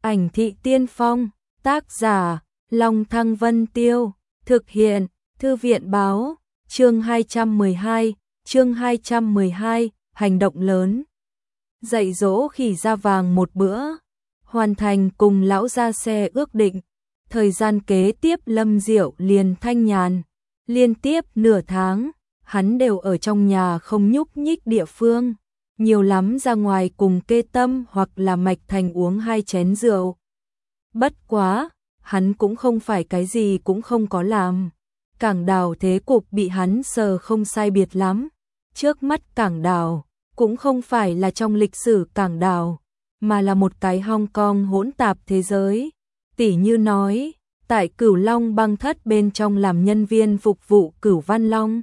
Ảnh thị tiên phong, tác giả, Long Thăng Vân Tiêu, thực hiện, Thư viện báo, chương 212, hành động lớn. Dạy dỗ khỉ da vàng một bữa, hoàn thành cùng lão ra xe ước định. Thời gian kế tiếp Lâm Diệu liền thanh nhàn, liên tiếp nửa tháng, hắn đều ở trong nhà không nhúc nhích địa phương, nhiều lắm ra ngoài cùng Kê Tâm hoặc là Mạch Thành uống 2 chén rượu. Bất quá, hắn cũng không phải cái gì cũng không có làm. Cảng Đào thế cục bị hắn sờ không sai biệt lắm. Trước mắt Cảng Đào cũng không phải là trong lịch sử Cảng Đào, mà là một cái Hong Kong hỗn tạp thế giới. Tỉ như nói, tại Cửu Long băng thất bên trong làm nhân viên phục vụ Cửu Văn Long.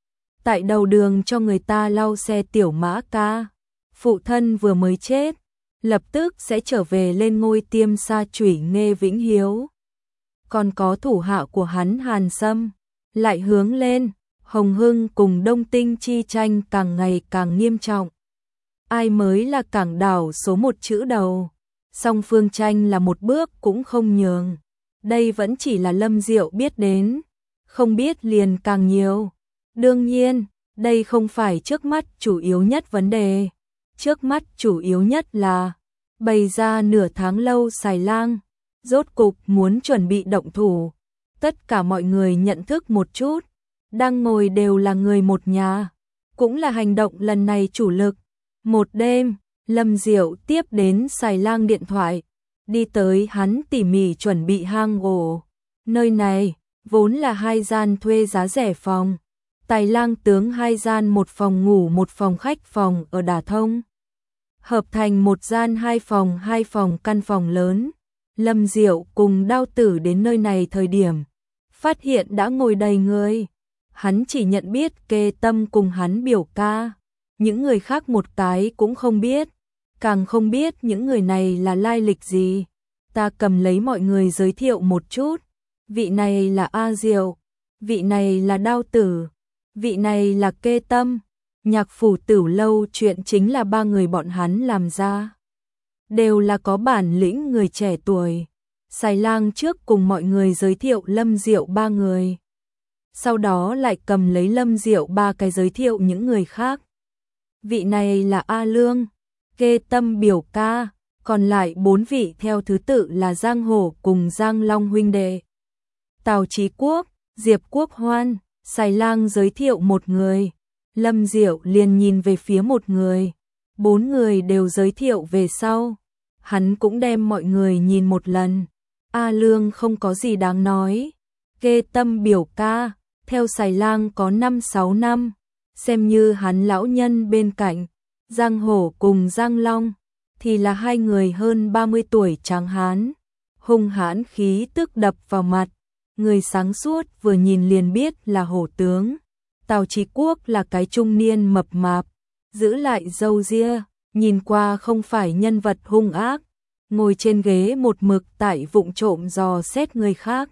Tại đầu đường cho người ta lau xe tiểu mã ca. Phụ thân vừa mới chết, lập tức sẽ trở về lên ngôi tiêm sa chủy Nghê Vĩnh Hiếu. Còn có thủ hạ của hắn Hàn Sâm, lại hướng lên, Hồng Hưng cùng Đông Tinh chi tranh càng ngày càng nghiêm trọng. Ai mới là Cảng Đảo số 1 chữ đầu, song phương tranh là một bước cũng không nhường. Đây vẫn chỉ là Lâm Diệu biết đến, không biết liền càng nhiều. Đương nhiên, đây không phải trước mắt chủ yếu nhất vấn đề. Trước mắt chủ yếu nhất là bày ra nửa tháng lâu xài lang, rốt cục muốn chuẩn bị động thủ. Tất cả mọi người nhận thức một chút, đang ngồi đều là người một nhà, cũng là hành động lần này chủ lực. Một đêm, Lâm Diệu tiếp đến xài lang điện thoại, đi tới hắn tỉ mỉ chuẩn bị hang ổ. Nơi này, vốn là 2 gian thuê giá rẻ phòng. Tài lang tướng 2 gian, 1 phòng ngủ 1 phòng khách phòng ở Đả Thông. Hợp thành 1 gian 2 phòng 2 phòng căn phòng lớn. Lâm Diệu cùng Đao Tử đến nơi này thời điểm, phát hiện đã ngồi đầy người. Hắn chỉ nhận biết Kê Tâm cùng hắn biểu ca. Những người khác một cái cũng không biết. Càng không biết những người này là lai lịch gì. Ta cầm lấy mọi người giới thiệu một chút. Vị này là A Diệu. Vị này là Đao Tử. Vị này là Kê Tâm. Nhạc Phủ Tửu Lâu chuyện chính là 3 người bọn hắn làm ra. Đều là có bản lĩnh người trẻ tuổi. Xài lang trước cùng mọi người giới thiệu Lâm Diệu 3 người. Sau đó lại cầm lấy Lâm Diệu 3 cái giới thiệu những người khác. Vị này là A Lương, Kê Tâm biểu ca, còn lại 4 vị theo thứ tự là Giang Hổ cùng Giang Long huynh đệ. Tào Chí Quốc, Diệp Quốc Hoan, xài lang giới thiệu một người. Lâm Diệu liền nhìn về phía một người. 4 người đều giới thiệu về sau. Hắn cũng đem mọi người nhìn một lần. A Lương không có gì đáng nói. Kê Tâm biểu ca, theo xài lang có 5-6 năm. Xem như hắn lão nhân bên cạnh. Giang Hổ cùng Giang Long thì là 2 người hơn 30 tuổi tráng hán. Hung hãn khí tức đập vào mặt. Người sáng suốt vừa nhìn liền biết là hổ tướng. Tào Chí Quốc là cái trung niên mập mạp, giữ lại râu ria, nhìn qua không phải nhân vật hung ác, ngồi trên ghế một mực tại vụng trộm dò xét người khác.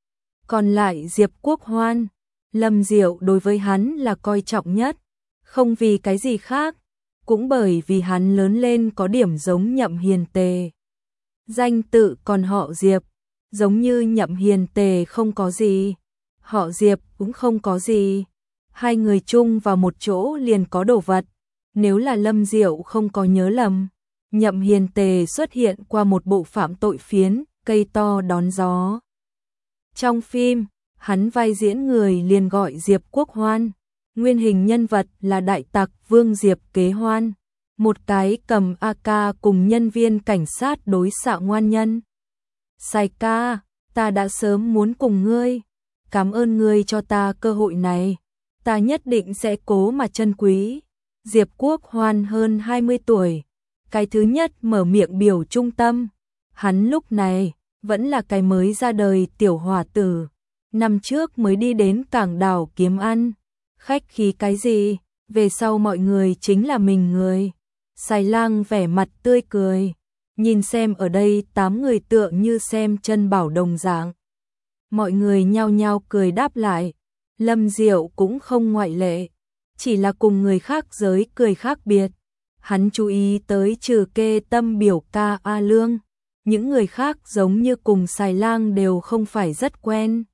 Còn lại Diệp Quốc Hoan, Lâm Diệu đối với hắn là coi trọng nhất, không vì cái gì khác, cũng bởi vì hắn lớn lên có điểm giống Nhậm Hiền Tề. Danh tự còn họ Diệp, giống như Nhậm Hiền Tề không có gì, họ Diệp cũng không có gì. 2 người chung vào một chỗ liền có đồ vật. Nếu là Lâm Diệu không có nhớ lầm, Nhậm Hiền Tề xuất hiện qua một bộ phạm tội phiến, Cây To Đón Gió. Trong phim, hắn vai diễn người liền gọi Diệp Quốc Hoan. Nguyên hình nhân vật là đại tặc Vương Diệp Kế Hoan, một cái cầm AK cùng nhân viên cảnh sát đối xạ ngoan nhân. Sai ca, ta đã sớm muốn cùng ngươi. Cảm ơn ngươi cho ta cơ hội này. Ta nhất định sẽ cố mà trân quý. Diệp Quốc Hoan hơn 20 tuổi. Cái thứ nhất mở miệng biểu trung tâm. Hắn lúc này vẫn là cái mới ra đời tiểu hỏa tử. Năm trước mới đi đến Cảng Đảo kiếm ăn. Khách khí cái gì, về sau mọi người chính là mình người. Xài lang vẻ mặt tươi cười. Nhìn xem ở đây 8 người tựa như xem chân bảo đồng dạng. Mọi người nhao nhao cười đáp lại. Lâm Diệu cũng không ngoại lệ, chỉ là cùng người khác giới cười khác biệt. Hắn chú ý tới trừ Kê Tâm biểu ca A Lương, những người khác giống như cùng Xài Lang đều không phải rất quen.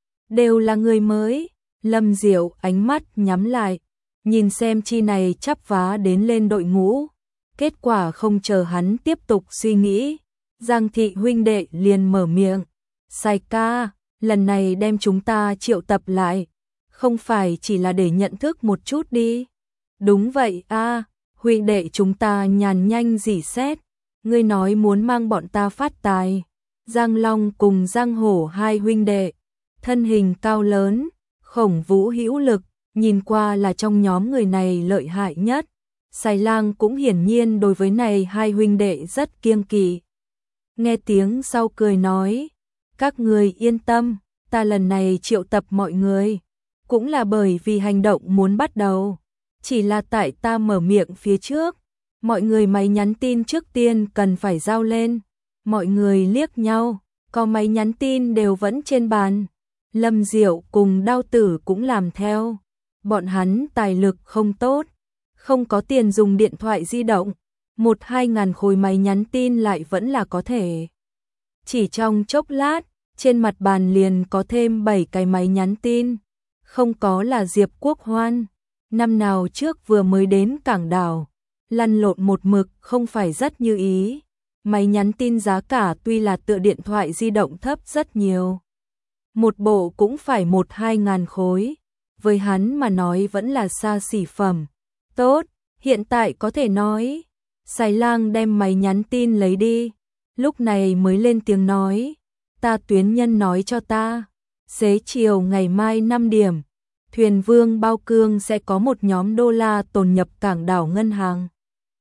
Đều là người mới, Lâm Diệu ánh mắt nhắm lại, nhìn xem chi này chắp vá đến lên đội ngũ. Kết quả không chờ hắn tiếp tục suy nghĩ, Giang thị huynh đệ liền mở miệng. Sai ca, lần này đem chúng ta triệu tập lại, không phải chỉ là để nhận thức một chút đi. Đúng vậy a, huynh đệ chúng ta nhàn nhanh rỉ sét, ngươi nói muốn mang bọn ta phát tài. Giang Long cùng Giang Hổ hai huynh đệ, thân hình cao lớn, khổng vũ hữu lực, nhìn qua là trong nhóm người này lợi hại nhất. Xài Lang cũng hiển nhiên đối với này hai huynh đệ rất kiêng kỵ. Nghe tiếng sau cười nói, các người yên tâm, ta lần này triệu tập mọi người, cũng là bởi vì hành động muốn bắt đầu. Chỉ là tại ta mở miệng phía trước, mọi người máy nhắn tin trước tiên cần phải giao lên. Mọi người liếc nhau, có máy nhắn tin đều vẫn trên bàn. Lâm Diệu cùng Đao Tử cũng làm theo. Bọn hắn tài lực không tốt, không có tiền dùng điện thoại di động, 1-2 ngàn khối máy nhắn tin lại vẫn là có thể. Chỉ trong chốc lát, trên mặt bàn liền có thêm 7 cái máy nhắn tin. Không có là Diệp Quốc Hoan, năm nào trước vừa mới đến cảng đảo, lăn lộn một mực không phải rất như ý. Máy nhắn tin giá cả tuy là tựa điện thoại di động thấp rất nhiều, một bộ cũng phải 1-2 ngàn khối, với hắn mà nói vẫn là xa xỉ phẩm. Tốt, hiện tại có thể nói. Xài Lang đem máy nhắn tin lấy đi, lúc này mới lên tiếng nói, ta tuyến nhân nói cho ta, xế chiều ngày mai 5 điểm, thuyền Vương Bao Cương sẽ có một nhóm đô la tồn nhập cảng đảo ngân hàng.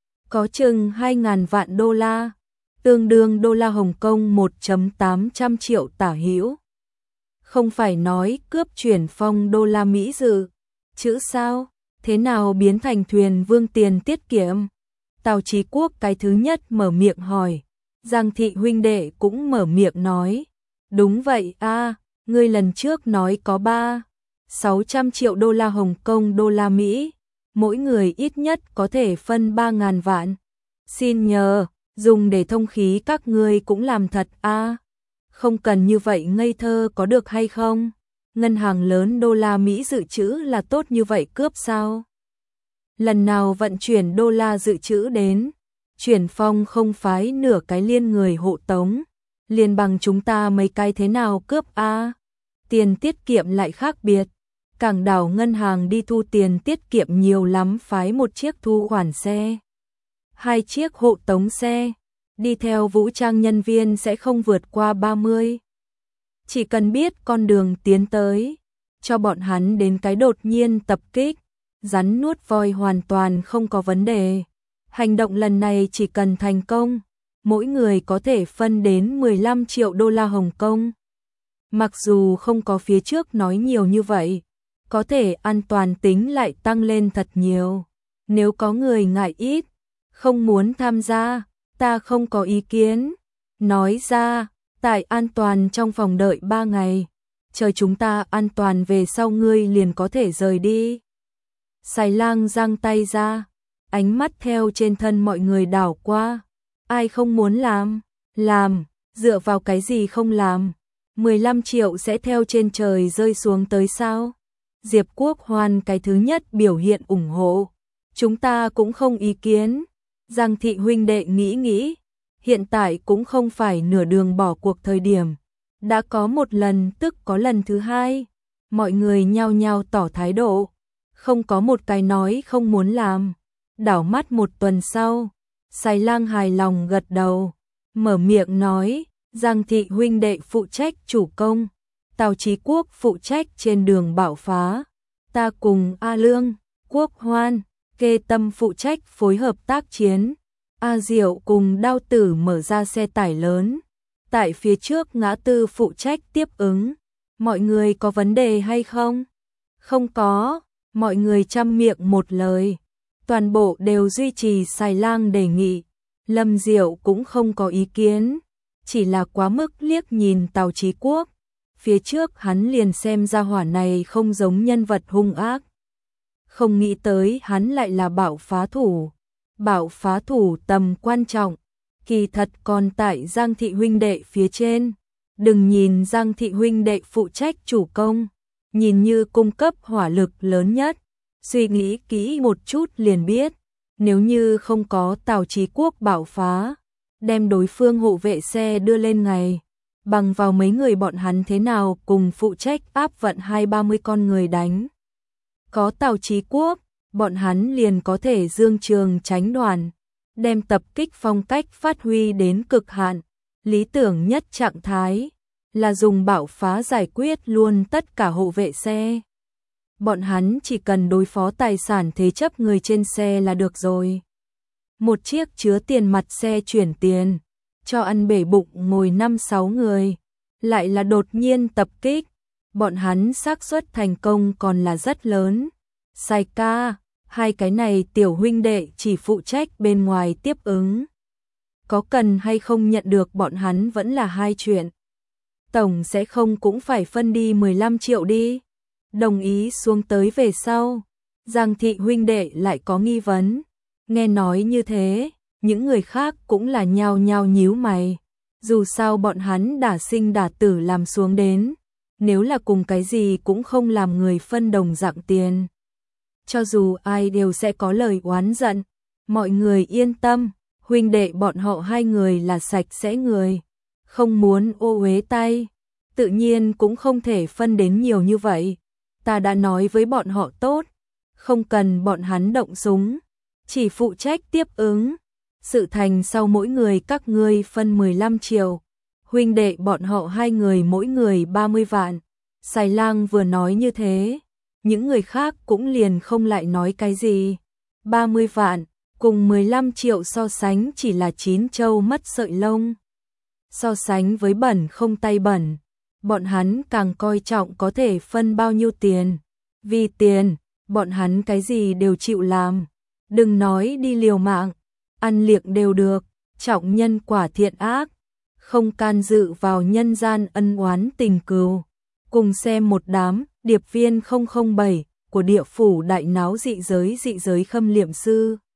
Có chừng 2.000 vạn đô la, tương đương đô la Hồng Kông 1.800 triệu tả hữu. Không phải nói cướp chuyển phong đô la Mỹ dự, chữ sao, thế nào biến thành thuyền Vương tiền tiết kiệm? Tào Chí Quốc cái thứ nhất mở miệng hỏi, Giang thị huynh đệ cũng mở miệng nói, đúng vậy a, ngươi lần trước nói có 600 triệu đô la Hồng Kông đô la Mỹ, mỗi người ít nhất có thể phân 3.000 vạn. Xin nhờ, dùng để thông khí các ngươi cũng làm thật a. Không cần như vậy ngây thơ có được hay không? Ngân hàng lớn đô la Mỹ dự trữ là tốt như vậy cướp sao? Lần nào vận chuyển đô la dự trữ đến, chuyển phong không phái nửa cái liên người hộ tống, liền bằng chúng ta mấy cái thế nào cướp a? Tiền tiết kiệm lại khác biệt, cảng đảo ngân hàng đi thu tiền tiết kiệm nhiều lắm, phái một chiếc thu khoản xe, 2 chiếc hộ tống xe, đi theo vũ trang nhân viên sẽ không vượt qua 30. Chỉ cần biết con đường tiến tới, cho bọn hắn đến cái đột nhiên tập kích, rắn nuốt voi hoàn toàn không có vấn đề. Hành động lần này chỉ cần thành công, mỗi người có thể phân đến 15 triệu đô la Hồng Kông. Mặc dù không có phía trước nói nhiều như vậy, có thể an toàn tính lại tăng lên thật nhiều. Nếu có người ngại ít, không muốn tham gia, ta không có ý kiến. Nói ra, tại an toàn trong phòng đợi 3 ngày, chờ chúng ta an toàn về sau ngươi liền có thể rời đi. Xài Lang giang tay ra, ánh mắt theo trên thân mọi người đảo qua. Ai không muốn làm? Làm, dựa vào cái gì không làm? 15 triệu sẽ theo trên trời rơi xuống tới sao? Diệp Quốc Hoan cái thứ nhất biểu hiện ủng hộ. Chúng ta cũng không ý kiến. Giang thị huynh đệ nghĩ, hiện tại cũng không phải nửa đường bỏ cuộc thời điểm. Đã có một lần tức có lần thứ hai. Mọi người nhao nhao tỏ thái độ. Không có một cái nói không muốn làm. Đảo mắt một tuần sau, Xài Lang hài lòng gật đầu, mở miệng nói, Giang thị huynh đệ phụ trách chủ công, Tào Chí Quốc phụ trách trên đường bạo phá, ta cùng A Lương, Quốc Hoan, Kê Tâm phụ trách phối hợp tác chiến, A Diệu cùng Đao Tử mở ra xe tải lớn, tại phía trước ngã tư phụ trách tiếp ứng. Mọi người có vấn đề hay không? Không có, mọi người chăm miệng một lời. Toàn bộ đều duy trì Xài Lang đề nghị. Lâm Diệu cũng không có ý kiến, chỉ là quá mức liếc nhìn Tào Chí Quốc. Phía trước hắn liền xem ra hỏa này không giống nhân vật hung ác. Không nghĩ tới hắn lại là bạo phá thủ. Bạo phá thủ tầm quan trọng, kỳ thật còn tại Giang thị huynh đệ phía trên. Đừng nhìn Giang thị huynh đệ phụ trách chủ công, nhìn như cung cấp hỏa lực lớn nhất, suy nghĩ kỹ một chút liền biết, nếu như không có Tào Chí Quốc bảo phá, đem đối phương hộ vệ xe đưa lên ngày, bằng vào mấy người bọn hắn thế nào cùng phụ trách áp vận 20-30 con người đánh. Có Tào Chí Quốc, bọn hắn liền có thể dương trường tránh đoàn, đem tập kích phong cách phát huy đến cực hạn, lý tưởng nhất trạng thái là dùng bạo phá giải quyết luôn tất cả hộ vệ xe. Bọn hắn chỉ cần đối phó tài sản thế chấp người trên xe là được rồi. Một chiếc chứa tiền mặt xe chuyển tiền, cho ăn bể bụng ngồi 5-6 người, lại là đột nhiên tập kích, bọn hắn xác suất thành công còn là rất lớn. Sai ca, hai cái này tiểu huynh đệ chỉ phụ trách bên ngoài tiếp ứng. Có cần hay không nhận được bọn hắn vẫn là hai chuyện. Tổng sẽ không cũng phải phân đi 15 triệu đi. Đồng ý xuống tới về sau, Giang thị huynh đệ lại có nghi vấn. Nghe nói như thế, những người khác cũng là nhao nhao nhíu mày. Dù sao bọn hắn đã sinh đã tử làm xuống đến, nếu là cùng cái gì cũng không làm người phân đồng dạng tiền. Cho dù ai đều sẽ có lời oán giận, mọi người yên tâm, huynh đệ bọn họ hai người là sạch sẽ người, không muốn ô uế tay, tự nhiên cũng không thể phân đến nhiều như vậy. Ta đã nói với bọn họ tốt, không cần bọn hắn động súng, chỉ phụ trách tiếp ứng. Sự thành sau mỗi người các ngươi phân 15 triệu, huynh đệ bọn họ hai người mỗi người 30 vạn. Sài Lang vừa nói như thế, những người khác cũng liền không lại nói cái gì. 30 vạn, cùng 15 triệu so sánh chỉ là 9 trâu mất sợi lông. So sánh với bẩn không tay bẩn, bọn hắn càng coi trọng có thể phân bao nhiêu tiền. Vì tiền, bọn hắn cái gì đều chịu làm. Đừng nói đi liều mạng, ăn liệng đều được, trọng nhân quả thiện ác, không can dự vào nhân gian ân oán tình cừu. Cùng xem một đám điệp viên 007 của địa phủ đại náo dị giới khâm liệm sư.